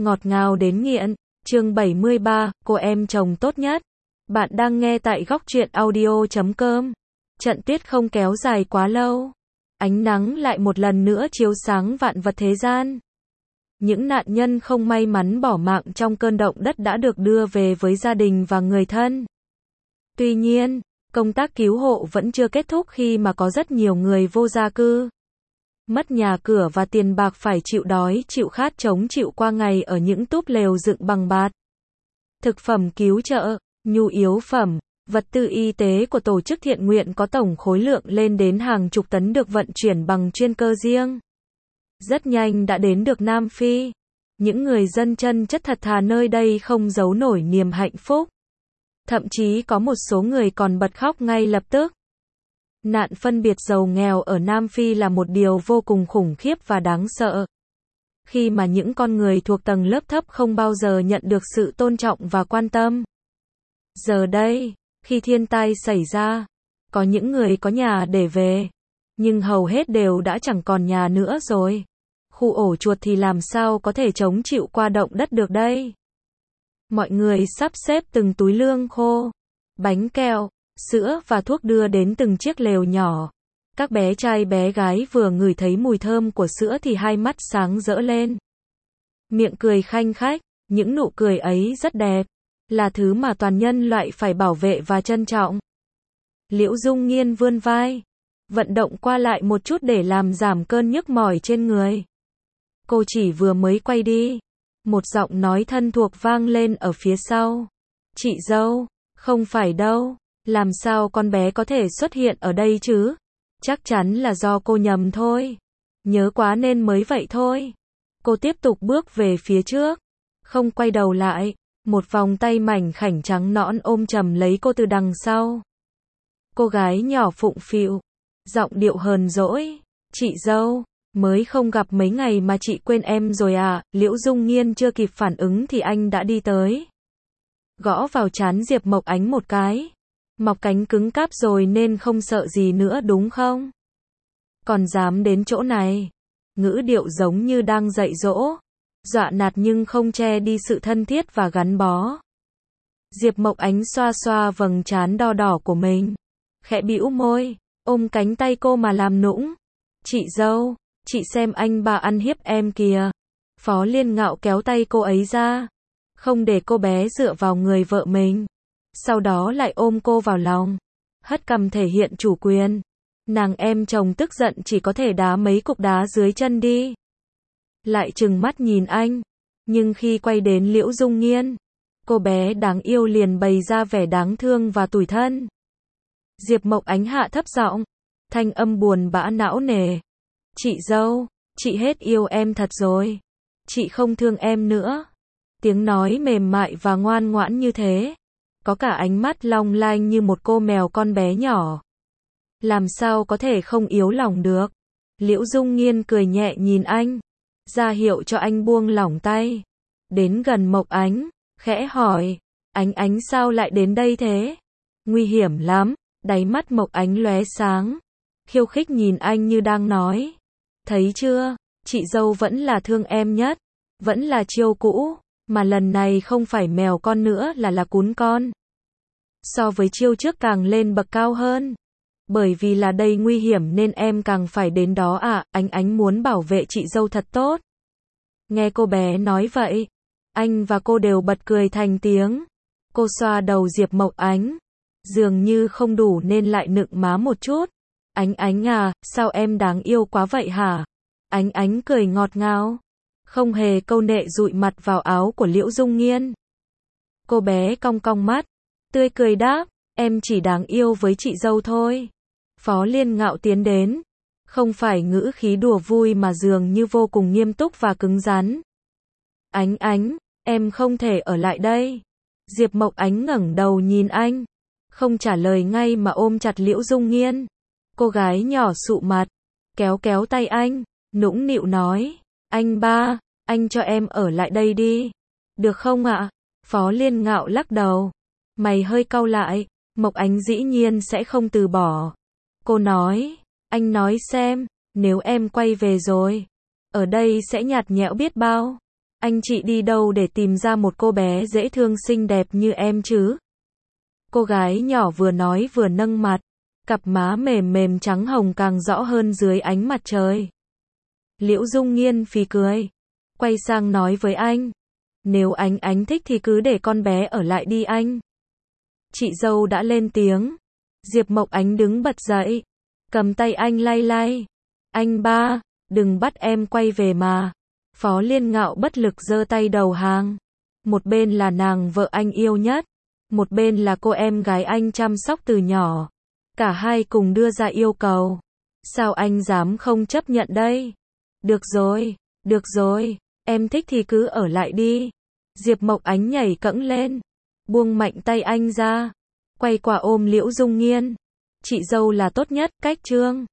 Ngọt ngào đến nghiện. Chương 73, cô em chồng tốt nhất. Bạn đang nghe tại góc truyện audio.com. Trận tuyết không kéo dài quá lâu. Ánh nắng lại một lần nữa chiếu sáng vạn vật thế gian. Những nạn nhân không may mắn bỏ mạng trong cơn động đất đã được đưa về với gia đình và người thân. Tuy nhiên, công tác cứu hộ vẫn chưa kết thúc khi mà có rất nhiều người vô gia cư. Mất nhà cửa và tiền bạc phải chịu đói, chịu khát chống chịu qua ngày ở những túp lều dựng bằng bạt. Thực phẩm cứu trợ, nhu yếu phẩm, vật tư y tế của tổ chức thiện nguyện có tổng khối lượng lên đến hàng chục tấn được vận chuyển bằng chuyên cơ riêng. Rất nhanh đã đến được Nam Phi. Những người dân chân chất thật thà nơi đây không giấu nổi niềm hạnh phúc. Thậm chí có một số người còn bật khóc ngay lập tức. Nạn phân biệt giàu nghèo ở Nam Phi là một điều vô cùng khủng khiếp và đáng sợ. Khi mà những con người thuộc tầng lớp thấp không bao giờ nhận được sự tôn trọng và quan tâm. Giờ đây, khi thiên tai xảy ra, có những người có nhà để về, nhưng hầu hết đều đã chẳng còn nhà nữa rồi. Khu ổ chuột thì làm sao có thể chống chịu qua động đất được đây? Mọi người sắp xếp từng túi lương khô, bánh kẹo, sữa và thuốc đưa đến từng chiếc lều nhỏ. Các bé trai bé gái vừa ngửi thấy mùi thơm của sữa thì hai mắt sáng rỡ lên. Miệng cười khanh khách, những nụ cười ấy rất đẹp, là thứ mà toàn nhân loại phải bảo vệ và trân trọng. Liễu Dung Nghiên vươn vai, vận động qua lại một chút để làm giảm cơn nhức mỏi trên người. Cô chỉ vừa mới quay đi, một giọng nói thân thuộc vang lên ở phía sau. Chị dâu, không phải đâu, làm sao con bé có thể xuất hiện ở đây chứ? Chắc chắn là do cô nhầm thôi. Nhớ quá nên mới vậy thôi. Cô tiếp tục bước về phía trước, không quay đầu lại. Một vòng tay mảnh khảnh trắng nõn ôm chầm lấy cô từ đằng sau. Cô gái nhỏ phụng phịu, giọng điệu hờn dỗi. Chị dâu, mới không gặp mấy ngày mà chị quên em rồi à? Liễu Dung Nghiên chưa kịp phản ứng thì anh đã đi tới. Gõ vào trán Diệp Mộc Ánh một cái. Mọc cánh cứng cáp rồi nên không sợ gì nữa đúng không? Còn dám đến chỗ này. Ngữ điệu giống như đang dạy dỗ. Dọa nạt nhưng không che đi sự thân thiết và gắn bó. Diệp Mộc Ánh xoa xoa vầng trán đo đỏ của mình. Khẽ bĩu môi, ôm cánh tay cô mà làm nũng. Chị dâu, chị xem anh ba ăn hiếp em kìa. Phó Liên Ngạo kéo tay cô ấy ra. Không để cô bé dựa vào người vợ mình. Sau đó lại ôm cô vào lòng. Hất cằm thể hiện chủ quyền. Nàng em chồng tức giận chỉ có thể đá mấy cục đá dưới chân đi. Lại trừng mắt nhìn anh. Nhưng khi quay đến Liễu Dung Nghiên, cô bé đáng yêu liền bày ra vẻ đáng thương và tủi thân. Diệp Mộc Ánh hạ thấp giọng, thanh âm buồn bã não nề. Chị dâu, chị hết yêu em thật rồi. Chị không thương em nữa. Tiếng nói mềm mại và ngoan ngoãn như thế. Có cả ánh mắt long lanh như một cô mèo con bé nhỏ. Làm sao có thể không yếu lòng được. Liễu Dung Nghiên cười nhẹ nhìn anh, ra hiệu cho anh buông lỏng tay. Đến gần Mộc Ánh, khẽ hỏi, Ánh sao lại đến đây thế? Nguy hiểm lắm. Đáy mắt Mộc Ánh lóe sáng, khiêu khích nhìn anh như đang nói. Thấy chưa, chị dâu vẫn là thương em nhất, vẫn là chiêu cũ, mà lần này không phải mèo con nữa là cún con. So với chiêu trước càng lên bậc cao hơn. Bởi vì là đây nguy hiểm nên em càng phải đến đó à? Ánh muốn bảo vệ chị dâu thật tốt. Nghe cô bé nói vậy, anh và cô đều bật cười thành tiếng. Cô xoa đầu Diệp Mộc Ánh, dường như không đủ nên lại nựng má một chút. Ánh à, sao em đáng yêu quá vậy hả? Ánh cười ngọt ngào, không hề câu nệ dụi mặt vào áo của Liễu Dung Nghiên. Cô bé cong cong mắt, tươi cười đáp, em chỉ đáng yêu với chị dâu thôi. Phó Liên Ngạo tiến đến, không phải ngữ khí đùa vui mà dường như vô cùng nghiêm túc và cứng rắn. Ánh, em không thể ở lại đây. Diệp Mộc Ánh ngẩng đầu nhìn anh, không trả lời ngay mà ôm chặt Liễu Dung Nghiên. Cô gái nhỏ sụ mặt, kéo kéo tay anh, nũng nịu nói, anh ba, anh cho em ở lại đây đi. Được không ạ? Phó Liên Ngạo lắc đầu, mày hơi cau lại. Mộc Ánh dĩ nhiên sẽ không từ bỏ. Cô nói, anh nói xem, nếu em quay về rồi, ở đây sẽ nhạt nhẽo biết bao. Anh chị đi đâu để tìm ra một cô bé dễ thương xinh đẹp như em chứ? Cô gái nhỏ vừa nói vừa nâng mặt, cặp má mềm mềm trắng hồng càng rõ hơn dưới ánh mặt trời. Liễu Dung Nghiên phì cười, quay sang nói với anh, nếu anh thích thì cứ để con bé ở lại đi anh. Chị dâu đã lên tiếng. Diệp Mộc Ánh đứng bật dậy, cầm tay anh lay lay. Anh ba, đừng bắt em quay về mà. Phó Liên Ngạo bất lực giơ tay đầu hàng. Một bên là nàng vợ anh yêu nhất, một bên là cô em gái anh chăm sóc từ nhỏ. Cả hai cùng đưa ra yêu cầu. Sao anh dám không chấp nhận đây? Được rồi, em thích thì cứ ở lại đi. Diệp Mộc Ánh nhảy cẫng lên, buông mạnh tay anh ra, quay qua ôm Liễu Dung Nghiên. Chị dâu là tốt nhất, cách trương.